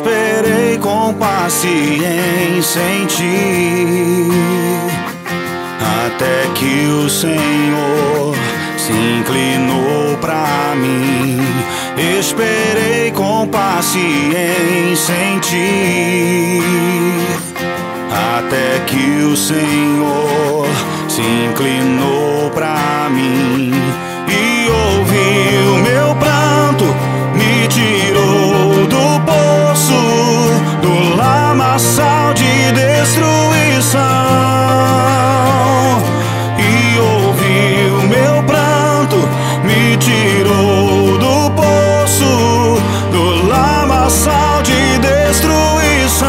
Esperei com paciência em ti, até que o Senhor se inclinou pra mim. Esperei com paciência em ti, até que o Senhor se inclinou pra mim e ouviu meu pranto, me tirou do poço, do lamaçal de destruição. E ouviu meu pranto, me tirou do poço, do lamaçal de destruição.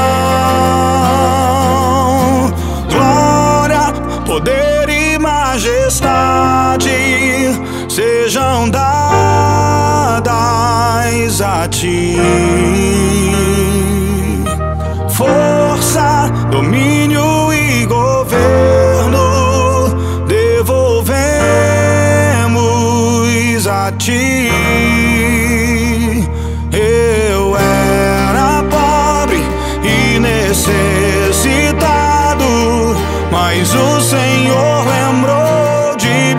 Glória, poder e majestade sejam dadas a ti. Força, domínio e governo devolvemos a ti. Eu era pobre e necessitado, mas o Senhor lembrou de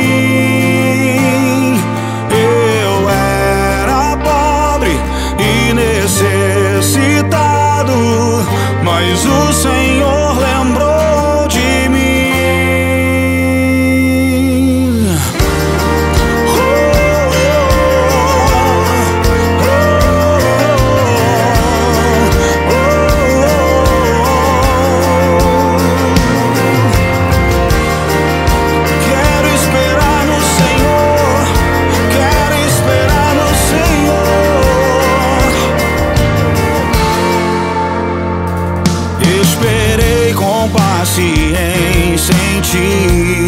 mim. Eu era pobre e necessitado, mas o Senhor lembrou de mim. Quero esperar no Senhor, quero esperar no Senhor. Esperei com paciência em ti,